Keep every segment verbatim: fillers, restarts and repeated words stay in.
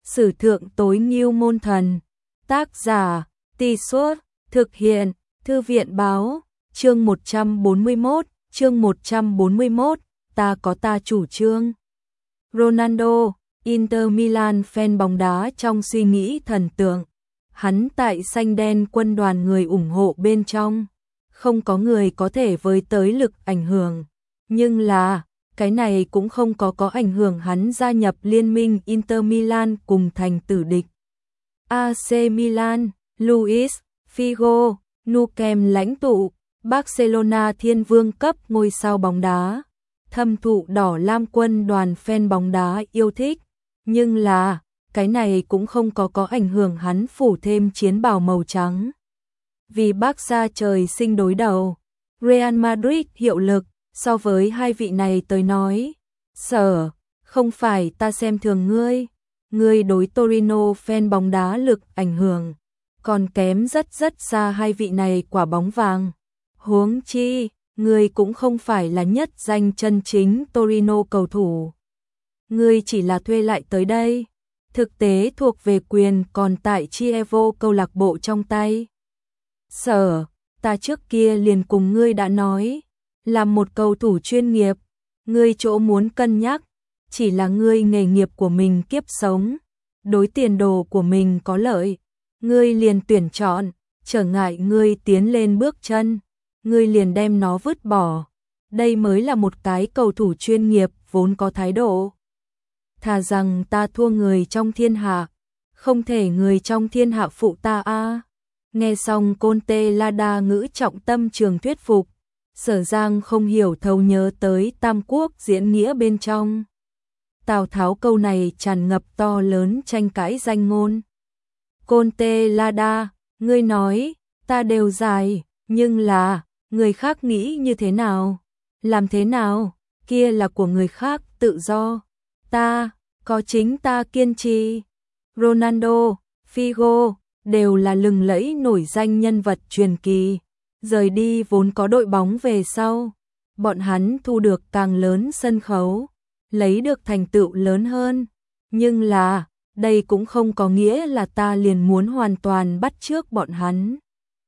Sử thượng tối ngưu môn thần. Tác giả, Tì Suốt, thực hiện, Thư viện báo, chương một trăm bốn mươi mốt, chương một trăm bốn mươi mốt, ta có ta chủ trương. Ronaldo, Inter Milan fan bóng đá trong suy nghĩ thần tượng. Hắn tại xanh đen quân đoàn người ủng hộ bên trong. Không có người có thể với tới lực ảnh hưởng. Nhưng là, cái này cũng không có có ảnh hưởng hắn gia nhập liên minh Inter Milan cùng thành tử địch. a xê Milan, Luis Figo, Nou Camp lãnh tụ, Barcelona thiên vương cấp ngôi sao bóng đá. Thâm thụ đỏ lam quân đoàn fan bóng đá yêu thích. Nhưng là, cái này cũng không có có ảnh hưởng hắn phủ thêm chiến bào màu trắng. Vì Barca trời sinh đối đầu, Real Madrid hiệu lực, so với hai vị này tới nói. Sở, không phải ta xem thường ngươi, ngươi đối Torino fan bóng đá lực ảnh hưởng, còn kém rất rất xa hai vị này quả bóng vàng. Huống chi, ngươi cũng không phải là nhất danh chân chính Torino cầu thủ. Ngươi chỉ là thuê lại tới đây, thực tế thuộc về quyền còn tại Chievo câu lạc bộ trong tay. Sở, ta trước kia liền cùng ngươi đã nói, làm một cầu thủ chuyên nghiệp, ngươi chỗ muốn cân nhắc, chỉ là ngươi nghề nghiệp của mình kiếp sống, đối tiền đồ của mình có lợi, ngươi liền tuyển chọn, trở ngại ngươi tiến lên bước chân, ngươi liền đem nó vứt bỏ. Đây mới là một cái cầu thủ chuyên nghiệp vốn có thái độ. Thà rằng ta thua người trong thiên hạ, không thể người trong thiên hạ phụ ta a. Nghe xong Conte Lada ngữ trọng tâm trường thuyết phục, Sở Giang không hiểu thấu nhớ tới Tam Quốc diễn nghĩa bên trong. Tào Tháo câu này tràn ngập to lớn tranh cãi danh ngôn. Conte Lada, ngươi nói, ta đều dài, nhưng là, người khác nghĩ như thế nào? Làm thế nào? Kia là của người khác tự do. Ta, có chính ta kiên trì. Ronaldo, Figo, đều là lừng lẫy nổi danh nhân vật truyền kỳ. Rời đi vốn có đội bóng về sau. Bọn hắn thu được càng lớn sân khấu, lấy được thành tựu lớn hơn. Nhưng là, đây cũng không có nghĩa là ta liền muốn hoàn toàn bắt chước bọn hắn.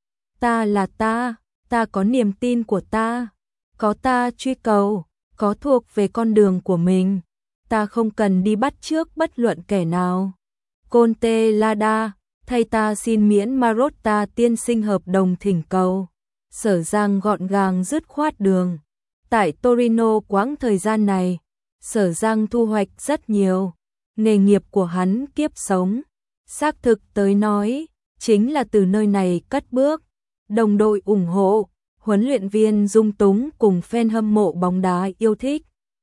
Ta là ta, ta có niềm tin của ta, có ta truy cầu, có thuộc về con đường của mình. Ta không cần đi bắt chước bất luận kẻ nào. Conte Lada, thay ta xin miễn Marotta tiên sinh hợp đồng thỉnh cầu. Sở Giang gọn gàng dứt khoát đường. Tại Torino quãng thời gian này, Sở Giang thu hoạch rất nhiều. Nghề nghiệp của hắn kiếp sống, xác thực tới nói, chính là từ nơi này cất bước. Đồng đội ủng hộ, huấn luyện viên dung túng cùng fan hâm mộ bóng đá yêu thích.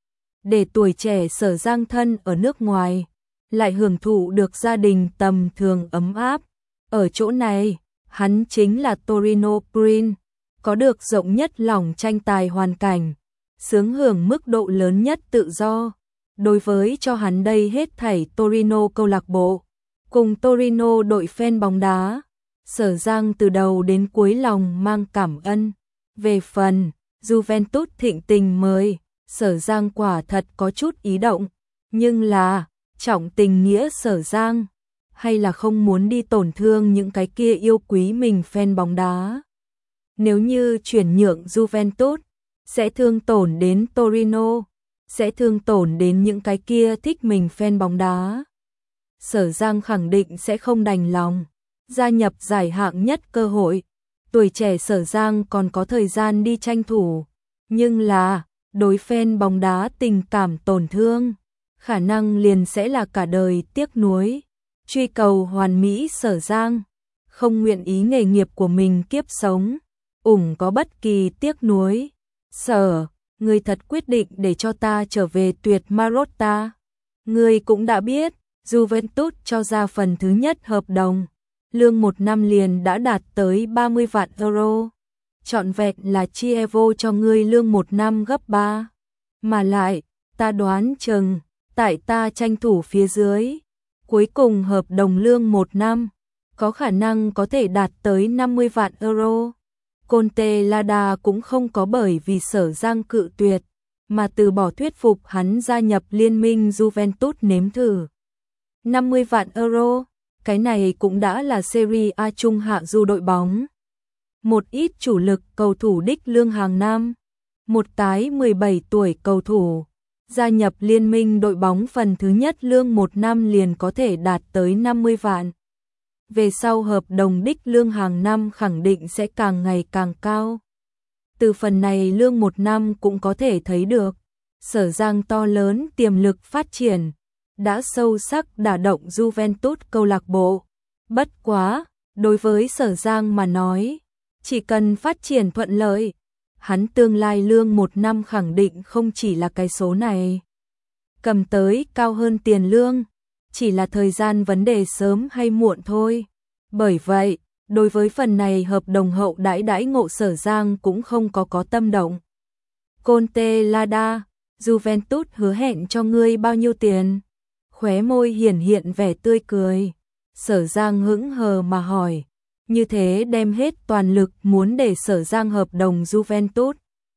Để tuổi trẻ Sở Giang thân ở nước ngoài, lại hưởng thụ được gia đình tầm thường ấm áp. Ở chỗ này, hắn chính là Torino Prince, có được rộng nhất lòng tranh tài hoàn cảnh, sướng hưởng mức độ lớn nhất tự do. Đối với cho hắn đây hết thảy Torino câu lạc bộ, cùng Torino đội fan bóng đá, Sở Giang từ đầu đến cuối lòng mang cảm ơn. Về phần Juventus thịnh tình mời, Sở Giang quả thật có chút ý động, nhưng là trọng tình nghĩa Sở Giang, hay là không muốn đi tổn thương những cái kia yêu quý mình fan bóng đá. Nếu như chuyển nhượng Juventus, sẽ thương tổn đến Torino, sẽ thương tổn đến những cái kia thích mình fan bóng đá. Sở Giang khẳng định sẽ không đành lòng. Gia nhập giải hạng nhất cơ hội, tuổi trẻ Sở Giang còn có thời gian đi tranh thủ. Nhưng là, đối fan bóng đá tình cảm tổn thương, khả năng liền sẽ là cả đời tiếc nuối. Truy cầu hoàn mỹ Sở Giang, không nguyện ý nghề nghiệp của mình kiếp sống, ủng có bất kỳ tiếc nuối. Sở, ngươi thật quyết định để cho ta trở về tuyệt Marotta. Ngươi cũng đã biết, Juventus cho ra phần thứ nhất hợp đồng, lương một năm liền đã đạt tới ba mươi vạn euro. Trọn vẹn là Chievo cho ngươi lương một năm gấp ba. Mà lại, ta đoán chừng, tại ta tranh thủ phía dưới, cuối cùng hợp đồng lương một năm, có khả năng có thể đạt tới năm mươi vạn euro. Conte Lada cũng không có bởi vì Sở Giang cự tuyệt, mà từ bỏ thuyết phục hắn gia nhập liên minh Juventus nếm thử. năm mươi vạn euro, cái này cũng đã là Serie A trung hạ du đội bóng. Một ít chủ lực cầu thủ đích lương hàng năm, một cái mười bảy tuổi cầu thủ, gia nhập liên minh đội bóng phần thứ nhất lương một năm liền có thể đạt tới năm mươi vạn. Về sau hợp đồng đích lương hàng năm khẳng định sẽ càng ngày càng cao. Từ phần này lương một năm cũng có thể thấy được, Sở Giang to lớn tiềm lực phát triển, đã sâu sắc đả động Juventus câu lạc bộ. Bất quá, đối với Sở Giang mà nói, chỉ cần phát triển thuận lợi, hắn tương lai lương một năm khẳng định không chỉ là cái số này. Cầm tới cao hơn tiền lương, chỉ là thời gian vấn đề sớm hay muộn thôi. Bởi vậy, đối với phần này hợp đồng hậu đãi đãi ngộ Sở Giang cũng không có có tâm động. Conte Lada, Juventus hứa hẹn cho ngươi bao nhiêu tiền? Khóe môi hiển hiện vẻ tươi cười. Sở Giang hững hờ mà hỏi. Như thế đem hết toàn lực muốn để Sở Giang hợp đồng Juventus.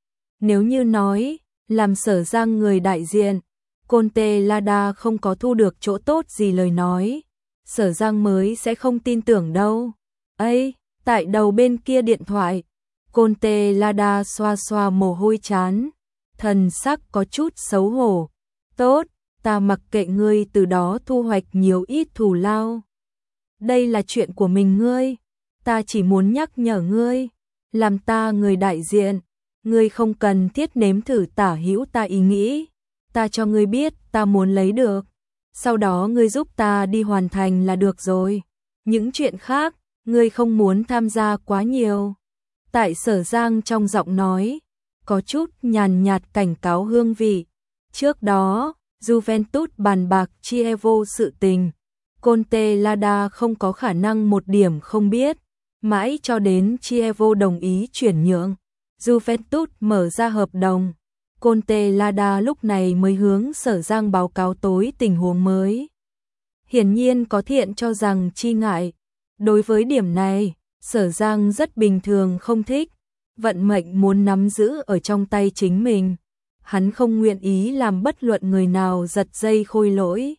Nếu như nói, làm Sở Giang người đại diện, Conte Lada không có thu được chỗ tốt gì lời nói, Sở Giang mới sẽ không tin tưởng đâu. Ây, tại đầu bên kia điện thoại, Conte Lada xoa xoa mồ hôi chán, thần sắc có chút xấu hổ. Tốt, ta mặc kệ ngươi từ đó thu hoạch nhiều ít thù lao. Đây là chuyện của mình ngươi, ta chỉ muốn nhắc nhở ngươi, làm ta người đại diện, ngươi không cần thiết nếm thử tả hữu ta ý nghĩ, ta cho ngươi biết ta muốn lấy được, sau đó ngươi giúp ta đi hoàn thành là được rồi. Những chuyện khác, ngươi không muốn tham gia quá nhiều. Tại Sở Giang trong giọng nói, có chút nhàn nhạt cảnh cáo hương vị. Trước đó, Juventus bàn bạc Chievo sự tình, Conte Lada không có khả năng một điểm không biết, mãi cho đến Chievo đồng ý chuyển nhượng, Juventus mở ra hợp đồng, Conte Lada lúc này mới hướng Sở Giang báo cáo tối tình huống mới. Hiển nhiên có thiện cho rằng chi ngại, đối với điểm này, Sở Giang rất bình thường không thích, vận mệnh muốn nắm giữ ở trong tay chính mình. Hắn không nguyện ý làm bất luận người nào giật dây khôi lỗi.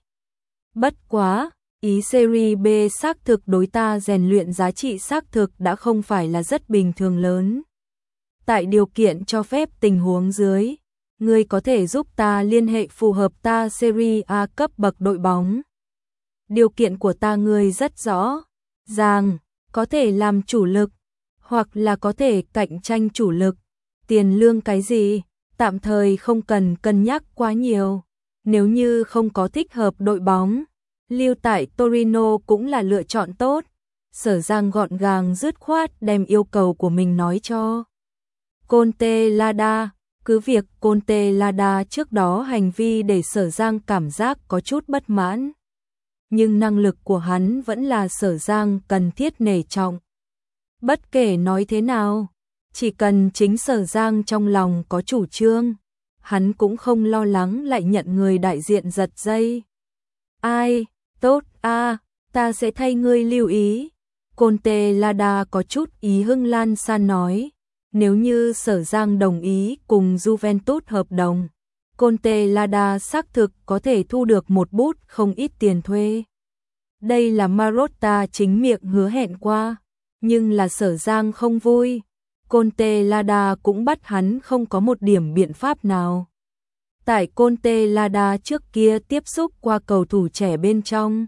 Bất quá, ý Serie B xác thực đối ta rèn luyện giá trị xác thực đã không phải là rất bình thường lớn. Tại điều kiện cho phép tình huống dưới, ngươi có thể giúp ta liên hệ phù hợp ta Serie A cấp bậc đội bóng. Điều kiện của ta ngươi rất rõ ràng, có thể làm chủ lực, hoặc là có thể cạnh tranh chủ lực. Tiền lương cái gì? Tạm thời không cần cân nhắc quá nhiều. Nếu như không có thích hợp đội bóng, lưu tại Torino cũng là lựa chọn tốt. Sở Giang gọn gàng dứt khoát đem yêu cầu của mình nói cho Conte Lada. Cứ việc Conte Lada trước đó hành vi để Sở Giang cảm giác có chút bất mãn, nhưng năng lực của hắn vẫn là Sở Giang cần thiết nể trọng. Bất kể nói thế nào, chỉ cần chính Sở Giang trong lòng có chủ trương, hắn cũng không lo lắng lại nhận người đại diện giật dây. Ai, tốt a, à, ta sẽ thay ngươi lưu ý. Conte Lada có chút ý hưng lan san nói, nếu như Sở Giang đồng ý cùng Juventus hợp đồng, Conte Lada xác thực có thể thu được một bút không ít tiền thuê. Đây là Marotta chính miệng hứa hẹn qua, nhưng là Sở Giang không vui. Conte Lada cũng bắt hắn không có một điểm biện pháp nào. Tại Conte Lada trước kia tiếp xúc qua cầu thủ trẻ bên trong,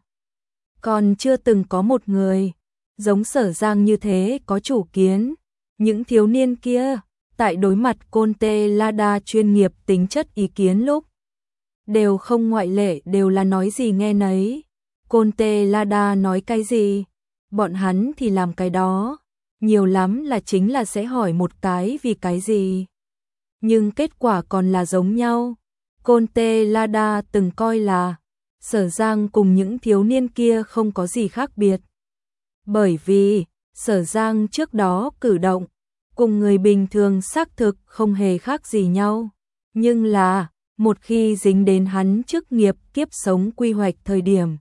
còn chưa từng có một người giống Sở Giang như thế có chủ kiến. Những thiếu niên kia, tại đối mặt Conte Lada chuyên nghiệp tính chất ý kiến lúc, đều không ngoại lệ đều là nói gì nghe nấy. Conte Lada nói cái gì, bọn hắn thì làm cái đó, nhiều lắm là chính là sẽ hỏi một cái vì cái gì. Nhưng kết quả còn là giống nhau. Conte Lada từng coi là Sở Giang cùng những thiếu niên kia không có gì khác biệt. Bởi vì Sở Giang trước đó cử động cùng người bình thường xác thực không hề khác gì nhau, nhưng là một khi dính đến hắn chức nghiệp kiếp sống quy hoạch thời điểm,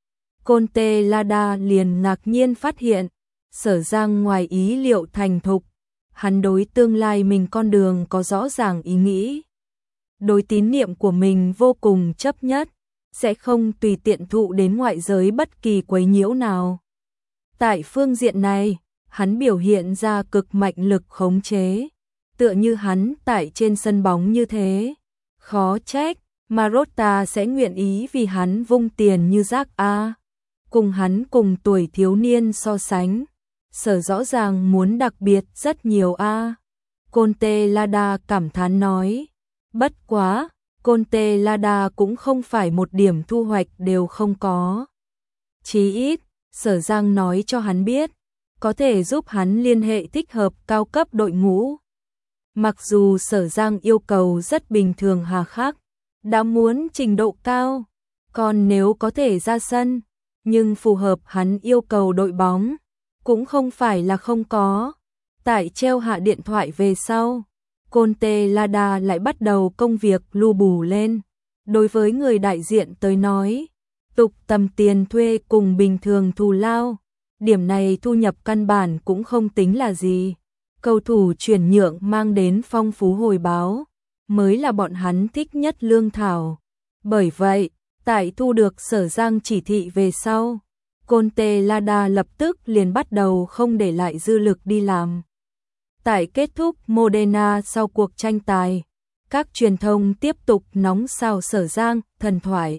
Conte Lada liền ngạc nhiên phát hiện Sở Giang ngoài ý liệu thành thục, hắn đối tương lai mình con đường có rõ ràng ý nghĩ, đối tín niệm của mình vô cùng chấp nhất. sẽ không tùy tiện thụ đến ngoại giới bất kỳ quấy nhiễu nào. Tại phương diện này, hắn biểu hiện ra cực mạnh lực khống chế, tựa như hắn tại trên sân bóng như thế. Khó trách, Marotta sẽ nguyện ý vì hắn vung tiền như rác a. Cùng hắn cùng tuổi thiếu niên so sánh, Sở rõ ràng muốn đặc biệt rất nhiều a. Conte Lada cảm thán nói. Bất quá, Conte Lada cũng không phải một điểm thu hoạch đều không có. Chí ít, Sở Giang nói cho hắn biết, có thể giúp hắn liên hệ thích hợp cao cấp đội ngũ. Mặc dù Sở Giang yêu cầu rất bình thường hà khắc, đã muốn trình độ cao, còn nếu có thể ra sân, nhưng phù hợp hắn yêu cầu đội bóng, cũng không phải là không có. Tại treo hạ điện thoại về sau, Conte Lada lại bắt đầu công việc lu bù lên. Đối với người đại diện tới nói, tục tầm tiền thuê cùng bình thường thù lao, điểm này thu nhập căn bản cũng không tính là gì. Cầu thủ chuyển nhượng mang đến phong phú hồi báo, mới là bọn hắn thích nhất lương thảo. Bởi vậy, tại thu được Sở Giang chỉ thị về sau, Conte Lada lập tức liền bắt đầu không để lại dư lực đi làm. Tại kết thúc Modena sau cuộc tranh tài, các truyền thông tiếp tục nóng sao Sở Giang, thần thoại.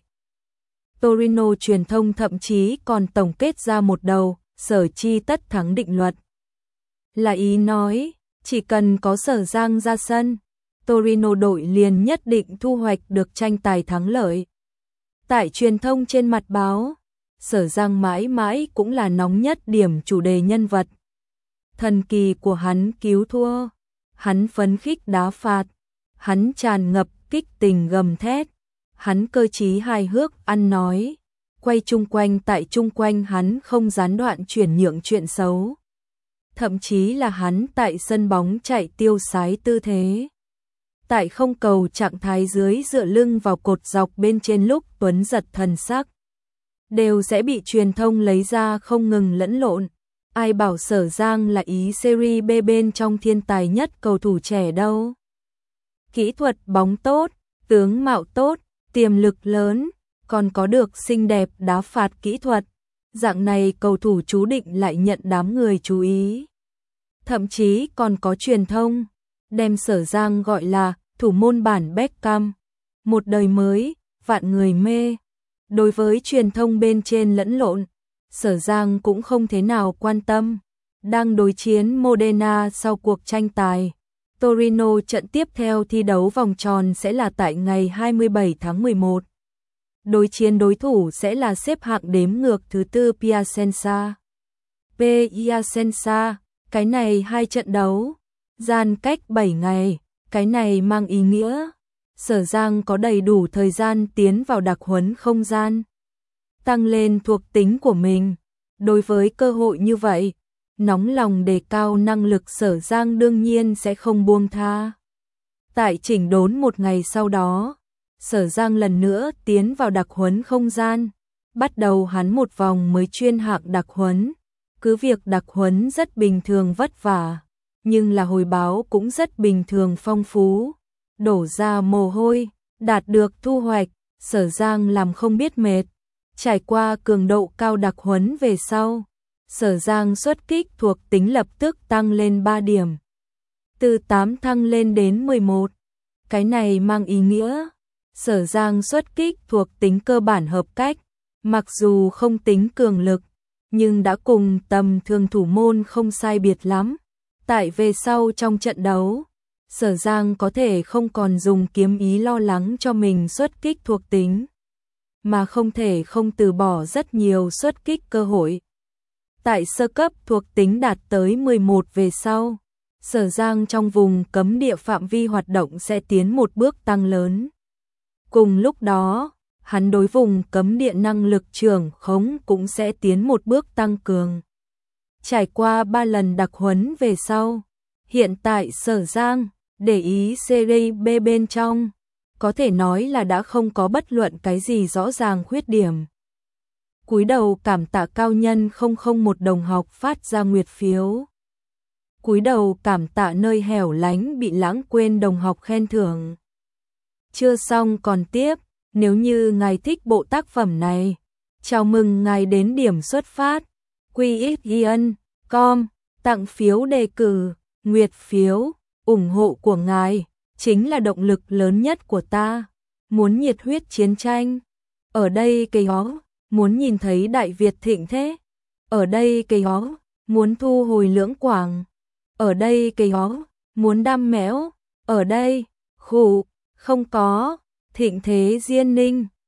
Torino truyền thông thậm chí còn tổng kết ra một đầu, Sở chi tất thắng định luật. Là ý nói, chỉ cần có Sở Giang ra sân, Torino đội liền nhất định thu hoạch được tranh tài thắng lợi. Tại truyền thông trên mặt báo, Sở Giang mãi mãi cũng là nóng nhất điểm chủ đề nhân vật. Thần kỳ của hắn cứu thua, hắn phấn khích đá phạt, hắn tràn ngập kích tình gầm thét, hắn cơ trí hài hước ăn nói, quay chung quanh tại chung quanh hắn không gián đoạn chuyển nhượng chuyện xấu. Thậm chí là hắn tại sân bóng chạy tiêu sái tư thế. Tại không cầu trạng thái dưới dựa lưng vào cột dọc bên trên lúc tuấn giật thần sắc, đều sẽ bị truyền thông lấy ra không ngừng lẫn lộn. Ai bảo Sở Giang là ý Serie B bên trong thiên tài nhất cầu thủ trẻ đâu. Kỹ thuật bóng tốt, tướng mạo tốt, tiềm lực lớn, còn có được xinh đẹp đá phạt kỹ thuật. Dạng này cầu thủ chú định lại nhận đám người chú ý. Thậm chí còn có truyền thông đem Sở Giang gọi là thủ môn bản Beckham. Một đời mới, vạn người mê. Đối với truyền thông bên trên lẫn lộn, Sở Giang cũng không thế nào quan tâm. Đang đối chiến Modena sau cuộc tranh tài, Torino trận tiếp theo thi đấu vòng tròn sẽ là tại ngày hai mươi bảy tháng mười một. Đối chiến đối thủ sẽ là xếp hạng đếm ngược thứ tư Piacenza. Piacenza, cái này hai trận đấu, gian cách bảy ngày, cái này mang ý nghĩa Sở Giang có đầy đủ thời gian tiến vào đặc huấn không gian, tăng lên thuộc tính của mình. Đối với cơ hội như vậy, nóng lòng đề cao năng lực Sở Giang đương nhiên sẽ không buông tha. Tại chỉnh đốn một ngày sau đó, Sở Giang lần nữa tiến vào đặc huấn không gian, bắt đầu hắn một vòng mới chuyên hạng đặc huấn. Cứ việc đặc huấn rất bình thường vất vả, nhưng là hồi báo cũng rất bình thường phong phú. Đổ ra mồ hôi, đạt được thu hoạch, Sở Giang làm không biết mệt. Trải qua cường độ cao đặc huấn về sau, Sở Giang xuất kích thuộc tính lập tức tăng lên ba điểm. Từ tám thăng lên đến mười một. Cái này mang ý nghĩa Sở Giang xuất kích thuộc tính cơ bản hợp cách, mặc dù không tính cường lực, nhưng đã cùng tầm thường thủ môn không sai biệt lắm. Tại về sau trong trận đấu, Sở Giang có thể không còn dùng kiếm ý lo lắng cho mình xuất kích thuộc tính, mà không thể không từ bỏ rất nhiều xuất kích cơ hội. Tại sơ cấp thuộc tính đạt tới mười một về sau, Sở Giang trong vùng cấm địa phạm vi hoạt động sẽ tiến một bước tăng lớn. Cùng lúc đó, hắn đối vùng cấm địa năng lực trưởng khống cũng sẽ tiến một bước tăng cường. Trải qua ba lần đặc huấn về sau, hiện tại Sở Giang để ý Serie B bên trong, có thể nói là đã không có bất luận cái gì rõ ràng khuyết điểm. Cúi đầu cảm tạ cao nhân không không một đồng học phát ra nguyệt phiếu. Cúi đầu cảm tạ nơi hẻo lánh bị lãng quên đồng học khen thưởng. Chưa xong còn tiếp, Nếu như ngài thích bộ tác phẩm này, chào mừng ngài đến điểm xuất phát quy ích yên com tặng phiếu đề cử, nguyệt phiếu, ủng hộ của ngài chính là động lực lớn nhất của ta. Muốn nhiệt huyết chiến tranh, ở đây cây ó, muốn nhìn thấy Đại Việt thịnh thế, ở đây cây ó, muốn thu hồi Lưỡng Quảng, ở đây cây ó, muốn đam mẽo, ở đây, khủ, không có, thịnh thế Diên Ninh.